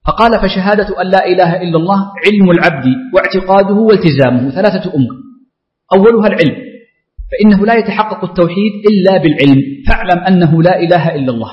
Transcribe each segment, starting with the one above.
فقال فشهادة أن لا إله إلا الله علم العبد واعتقاده والتزامه 3 أمور. أولها العلم، فإنه لا يتحقق التوحيد إلا بالعلم، فاعلم أنه لا إله إلا الله.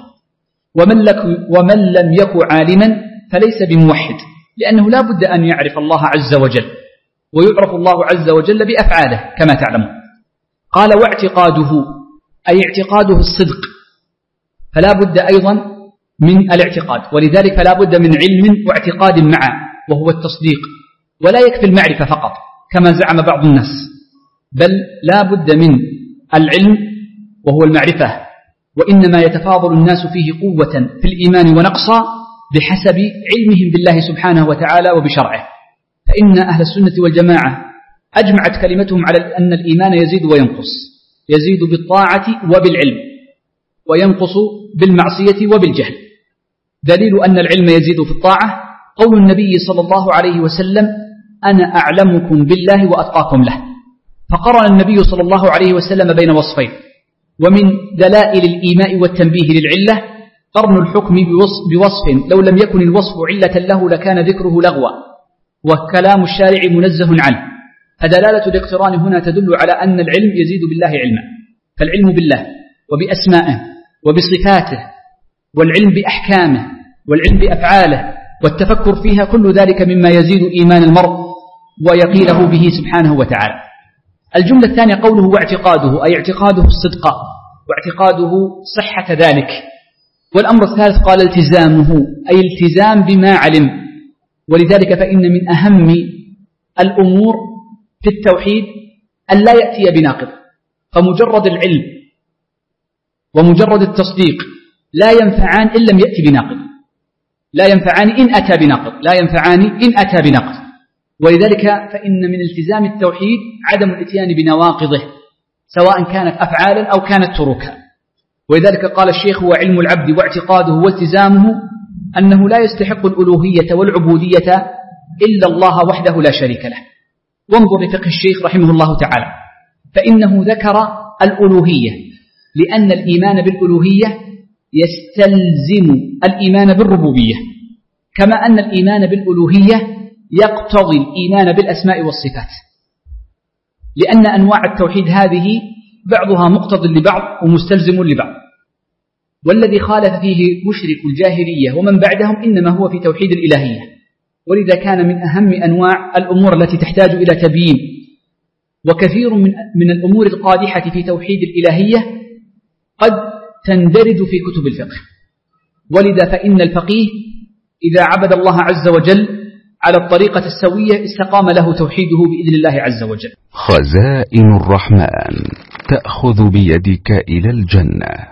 ومن لم يكن عالما فليس بموحد، لأنه لا بد أن يعرف الله عز وجل، ويعرف الله عز وجل بأفعاله كما تعلمون. قال واعتقاده أي اعتقاده الصدق، فلا بد أيضا من الاعتقاد، ولذلك فلا بد من علم واعتقاد معا وهو التصديق، ولا يكفي المعرفة فقط كما زعم بعض الناس، بل لا بد من العلم وهو المعرفة، وإنما يتفاضل الناس فيه قوة في الإيمان ونقصا بحسب علمهم بالله سبحانه وتعالى وبشرعه. فإن أهل السنة والجماعة أجمعت كلمتهم على أن الإيمان يزيد وينقص، يزيد بالطاعة وبالعلم، وينقص بالمعصية وبالجهل. دليل أن العلم يزيد في الطاعة قول النبي صلى الله عليه وسلم أنا أعلمكم بالله وأتقاكم له، فقرن النبي صلى الله عليه وسلم بين وصفين. ومن دلائل الإيماء والتنبيه للعلة قرن الحكم بوصف لو لم يكن الوصف علة له لكان ذكره لغوا، وكلام الشارع منزه عنه. فدلالة الاقتران هنا تدل على أن العلم يزيد بالله علما، فالعلم بالله وبأسمائه وبصفاته، والعلم بأحكامه، والعلم بأفعاله، والتفكر فيها، كل ذلك مما يزيد إيمان المرء ويقينه به سبحانه وتعالى. الجملة الثانية قوله واعتقاده أي اعتقاده الصدق واعتقاده صحة ذلك. والأمر الثالث قال التزامه أي التزام بما علم، ولذلك فإن من أهم الأمور في التوحيد أن لا يأتي بناقض، فمجرد العلم ومجرد التصديق لا ينفعان إن لم يأتي بناقض، لا ينفعان إن أتى بناقض، لا ينفعان إن أتى بناقض. ولذلك فإن من التزام التوحيد عدم الاتيان بنواقضه سواء كانت أفعالا أو كانت تروكا. ولذلك قال الشيخ وعلم العبد واعتقاده والتزامه أنه لا يستحق الألوهية والعبودية إلا الله وحده لا شريك له. وانظر لفقه الشيخ رحمه الله تعالى، فإنه ذكر الألوهية لأن الإيمان بالألوهية يستلزم الإيمان بالربوبية، كما أن الإيمان بالألوهية يقتضي الإيمان بالأسماء والصفات، لأن أنواع التوحيد هذه بعضها مقتضي لبعض ومستلزم لبعض. والذي خالف فيه مشرك الجاهلية ومن بعدهم إنما هو في توحيد الإلهية، ولذا كان من أهم أنواع الأمور التي تحتاج إلى تبيين. وكثير من الأمور القادحة في توحيد الإلهية قد تندرج في كتب الفقه، ولذا فإن الفقيه إذا عبد الله عز وجل على الطريقة السوية استقام له توحيده بإذن الله عز وجل. خزائن الرحمن تأخذ بيدك إلى الجنة.